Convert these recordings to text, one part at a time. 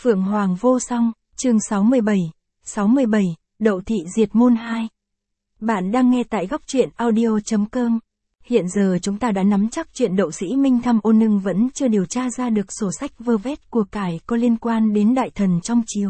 Phượng Hoàng vô song, chương 67, Đậu thị diệt môn 2. Bạn đang nghe tại góc truyện audio.com. Hiện giờ chúng ta đã nắm chắc chuyện Đậu Sĩ Minh thăm Ô Nưng vẫn chưa điều tra ra được sổ sách vơ vét của cải có liên quan đến đại thần trong triều.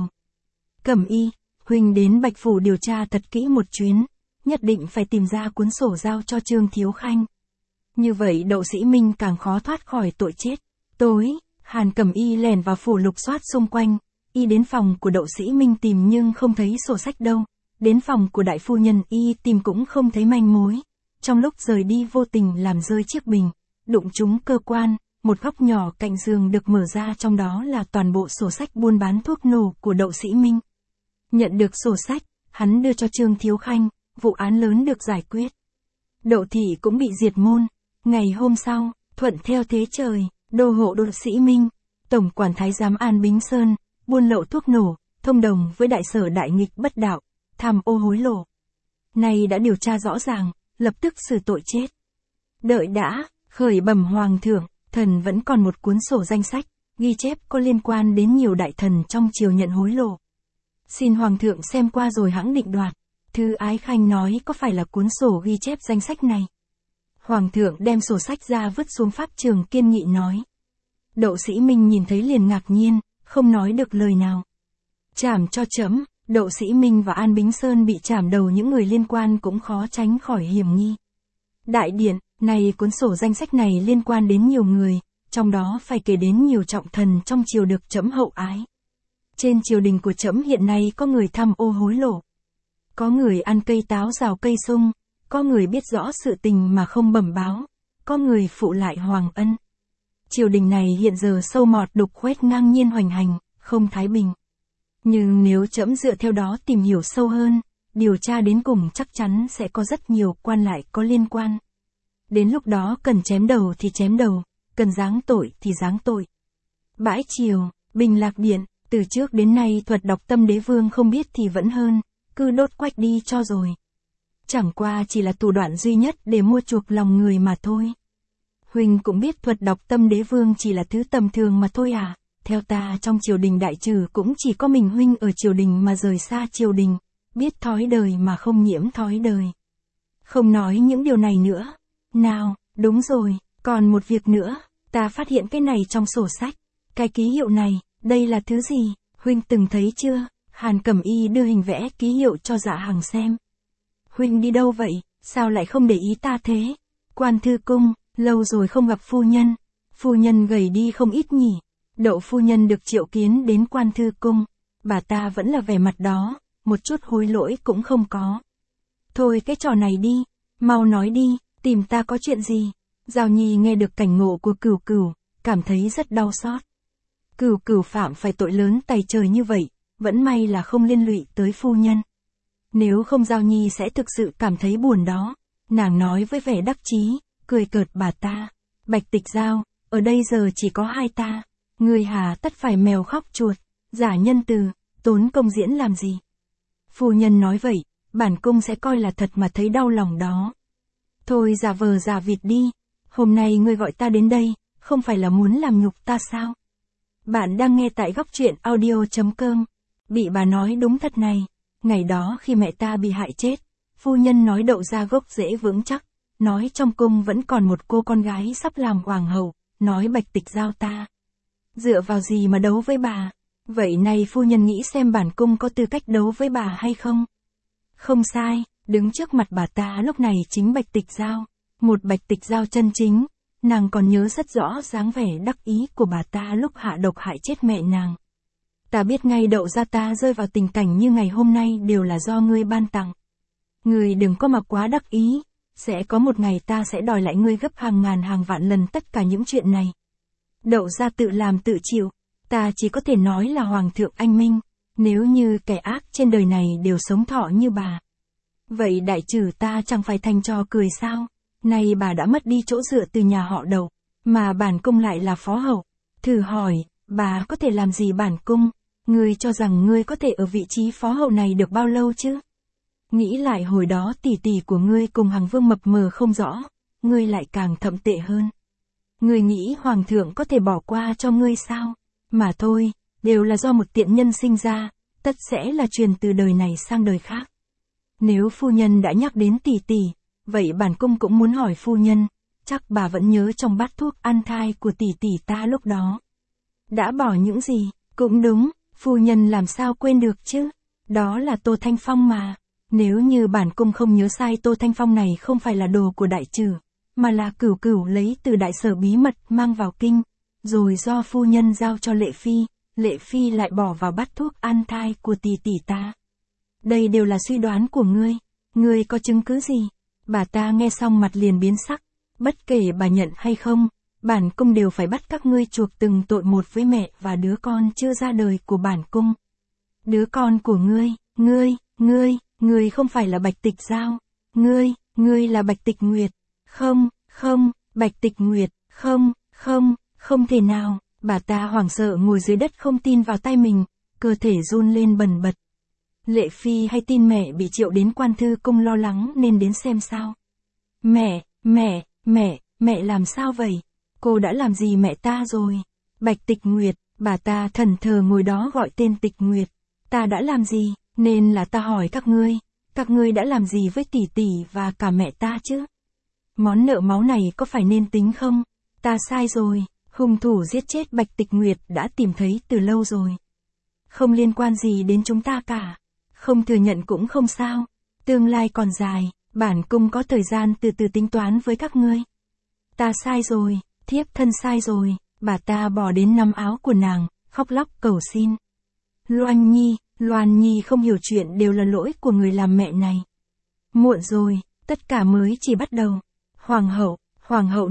Cẩm Y, huynh đến Bạch Phủ điều tra thật kỹ một chuyến, nhất định phải tìm ra cuốn sổ giao cho Trương Thiếu Khanh. Như vậy Đậu Sĩ Minh càng khó thoát khỏi tội chết. Tối, Hàn Cẩm Y lẻn vào phủ lục soát xung quanh, y đến phòng của Đậu Sĩ Minh tìm nhưng không thấy sổ sách đâu, đến phòng của đại phu nhân y tìm cũng không thấy manh mối. Trong lúc rời đi vô tình làm rơi chiếc bình, đụng trúng cơ quan, một góc nhỏ cạnh giường được mở ra, trong đó là toàn bộ sổ sách buôn bán thuốc nổ của Đậu Sĩ Minh. Nhận được sổ sách, hắn đưa cho Trương Thiếu Khanh, vụ án lớn được giải quyết. Đậu thị cũng bị diệt môn. Ngày hôm sau, thuận theo thế trời, đô hộ Đậu Sĩ Minh, tổng quản thái giám An Bính Sơn, buôn lậu thuốc nổ, thông đồng với đại sở đại nghịch bất đạo, tham ô hối lộ. Nay đã điều tra rõ ràng, lập tức xử tội chết. Đợi đã, khởi bẩm hoàng thượng, thần vẫn còn một cuốn sổ danh sách, ghi chép có liên quan đến nhiều đại thần trong triều nhận hối lộ. Xin hoàng thượng xem qua rồi hẵng định đoạt. Thư Ái Khanh nói có phải là cuốn sổ ghi chép danh sách này? Hoàng thượng đem sổ sách ra vứt xuống pháp trường, kiên nghị nói. Đậu Sĩ Minh nhìn thấy liền ngạc nhiên, không nói được lời nào. Trảm cho trẫm. Đậu Sĩ Minh và An Bính Sơn bị trảm đầu, những người liên quan cũng khó tránh khỏi hiểm nghi. Đại điện, này cuốn sổ danh sách này liên quan đến nhiều người, trong đó phải kể đến nhiều trọng thần trong triều được trẫm hậu ái. Trên triều đình của trẫm hiện nay có người tham ô hối lộ, có người ăn cây táo rào cây sung, có người biết rõ sự tình mà không bẩm báo, có người phụ lại hoàng ân. Triều đình này hiện giờ sâu mọt đục khoét ngang nhiên hoành hành, không thái bình. Nhưng nếu trẫm dựa theo đó tìm hiểu sâu hơn, điều tra đến cùng chắc chắn sẽ có rất nhiều quan lại có liên quan. Đến lúc đó cần chém đầu thì chém đầu, cần giáng tội thì giáng tội. Bãi triều, Bình Lạc Điện, từ trước đến nay thuật đọc tâm đế vương không biết thì vẫn hơn, cứ đốt quách đi cho rồi. Chẳng qua chỉ là thủ đoạn duy nhất để mua chuộc lòng người mà thôi. Huynh cũng biết thuật đọc tâm đế vương chỉ là thứ tầm thường mà thôi à. Theo ta trong triều đình đại trừ cũng chỉ có mình huynh ở triều đình mà rời xa triều đình, biết thói đời mà không nhiễm thói đời. Không nói những điều này nữa. Nào, đúng rồi, còn một việc nữa, ta phát hiện cái này trong sổ sách. Cái ký hiệu này, đây là thứ gì, huynh từng thấy chưa? Hàn Cẩm Y đưa hình vẽ ký hiệu cho Dạ Hằng xem. Huynh đi đâu vậy, sao lại không để ý ta thế? Quan thư cung, lâu rồi không gặp phu nhân gầy đi không ít nhỉ. Đậu phu nhân được triệu kiến đến quan thư cung, bà ta vẫn là vẻ mặt đó, một chút hối lỗi cũng không có. Thôi cái trò này đi, mau nói đi, tìm ta có chuyện gì? Giao Nhi nghe được cảnh ngộ của Cửu Cửu, cảm thấy rất đau xót. Cửu Cửu phạm phải tội lớn tày trời như vậy, vẫn may là không liên lụy tới phu nhân. Nếu không Giao Nhi sẽ thực sự cảm thấy buồn đó. Nàng nói với vẻ đắc chí, cười cợt bà ta. Bạch Tịch Giao, ở đây giờ chỉ có hai ta. Người hà tất phải mèo khóc chuột, giả nhân từ, tốn công diễn làm gì? Phu nhân nói vậy, bản cung sẽ coi là thật mà thấy đau lòng đó. Thôi giả vờ giả vịt đi, hôm nay ngươi gọi ta đến đây, không phải là muốn làm nhục ta sao? Bạn đang nghe tại góc truyện audio.com. Bị bà nói đúng thật này, ngày đó khi mẹ ta bị hại chết, phu nhân nói Đậu ra gốc rễ vững chắc, nói trong cung vẫn còn một cô con gái sắp làm hoàng hậu, nói Bạch Tịch Giao ta. Dựa vào gì mà đấu với bà? Vậy này phu nhân nghĩ xem bản cung có tư cách đấu với bà hay không? Không sai, đứng trước mặt bà ta lúc này chính Bạch Tịch Giao, một Bạch Tịch Giao chân chính. Nàng còn nhớ rất rõ dáng vẻ đắc ý của bà ta lúc hạ độc hại chết mẹ nàng. Ta biết ngay Đậu gia ta rơi vào tình cảnh như ngày hôm nay đều là do ngươi ban tặng. Ngươi đừng có mà quá đắc ý, sẽ có một ngày ta sẽ đòi lại ngươi gấp hàng ngàn hàng vạn lần tất cả những chuyện này. Đậu gia tự làm tự chịu, ta chỉ có thể nói là hoàng thượng anh minh, nếu như kẻ ác trên đời này đều sống thọ như bà. Vậy đại trừ ta chẳng phải thành trò cười sao? Nay bà đã mất đi chỗ dựa từ nhà họ Đậu, mà bản cung lại là phó hậu. Thử hỏi, bà có thể làm gì bản cung? Ngươi cho rằng ngươi có thể ở vị trí phó hậu này được bao lâu chứ? Nghĩ lại hồi đó tỷ tỷ của ngươi cùng Hằng Vương mập mờ không rõ, ngươi lại càng thậm tệ hơn. Ngươi nghĩ hoàng thượng có thể bỏ qua cho ngươi sao? Mà thôi, đều là do một tiện nhân sinh ra, tất sẽ là truyền từ đời này sang đời khác. Nếu phu nhân đã nhắc đến tỷ tỷ, vậy bản cung cũng muốn hỏi phu nhân, chắc bà vẫn nhớ trong bát thuốc an thai của tỷ tỷ ta lúc đó. Đã bỏ những gì? Cũng đúng, phu nhân làm sao quên được chứ? Đó là Tô Thanh Phong mà. Nếu như bản cung không nhớ sai, Tô Thanh Phong này không phải là đồ của đại trừ, mà là Cửu Cửu lấy từ đại sở bí mật mang vào kinh, rồi do phu nhân giao cho Lệ Phi lại bỏ vào bát thuốc an thai của tỷ tỷ ta. Đây đều là suy đoán của ngươi có chứng cứ gì? Bà ta nghe xong mặt liền biến sắc, bất kể bà nhận hay không, bản cung đều phải bắt các ngươi chuộc từng tội một với mẹ và đứa con chưa ra đời của bản cung. Đứa con của ngươi không phải là Bạch Tịch Giao, ngươi là Bạch Tịch Nguyệt. Không, Bạch Tịch Nguyệt, không thể nào. Bà ta hoảng sợ ngồi dưới đất không tin vào tai mình, cơ thể run lên bần bật. Lệ Phi hay tin mẹ bị triệu đến Quan Thư Cung lo lắng nên đến xem sao. Mẹ làm sao vậy? Cô đã làm gì mẹ ta rồi? Bạch Tịch Nguyệt, bà ta thẫn thờ ngồi đó gọi tên Tịch Nguyệt. Ta đã làm gì? Nên là ta hỏi các ngươi đã làm gì với tỷ tỷ và cả mẹ ta chứ? Món nợ máu này có phải nên tính không? Ta sai rồi, hung thủ giết chết Bạch Tịch Nguyệt đã tìm thấy từ lâu rồi. Không liên quan gì đến chúng ta cả. Không thừa nhận cũng không sao. Tương lai còn dài, bản cung có thời gian từ từ tính toán với các ngươi. Ta sai rồi, thiếp thân sai rồi. Bà ta bỏ đến nắm áo của nàng, khóc lóc cầu xin. Loan Nhi không hiểu chuyện, đều là lỗi của người làm mẹ này. Muộn rồi, tất cả mới chỉ bắt đầu. Hoàng hậu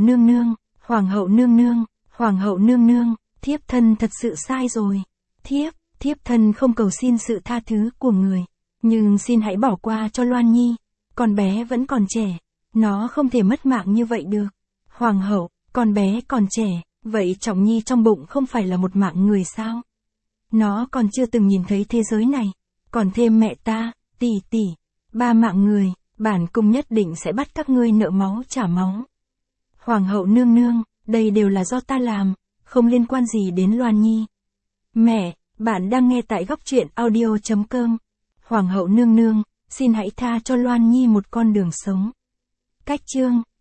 nương nương, thiếp thân thật sự sai rồi. Thiếp thân không cầu xin sự tha thứ của người, nhưng xin hãy bỏ qua cho Loan Nhi. Con bé vẫn còn trẻ, nó không thể mất mạng như vậy được. Hoàng hậu, con bé còn trẻ, vậy Trọng Nhi trong bụng không phải là một mạng người sao? Nó còn chưa từng nhìn thấy thế giới này, còn thêm mẹ ta, tỷ, 3 mạng người, bản cung nhất định sẽ bắt các ngươi nợ máu trả máu. Hoàng hậu nương, đây đều là do ta làm, không liên quan gì đến Loan Nhi. Mẹ, bạn đang nghe tại góc truyện audio.com. Hoàng hậu nương, xin hãy tha cho Loan Nhi một con đường sống. Cách chương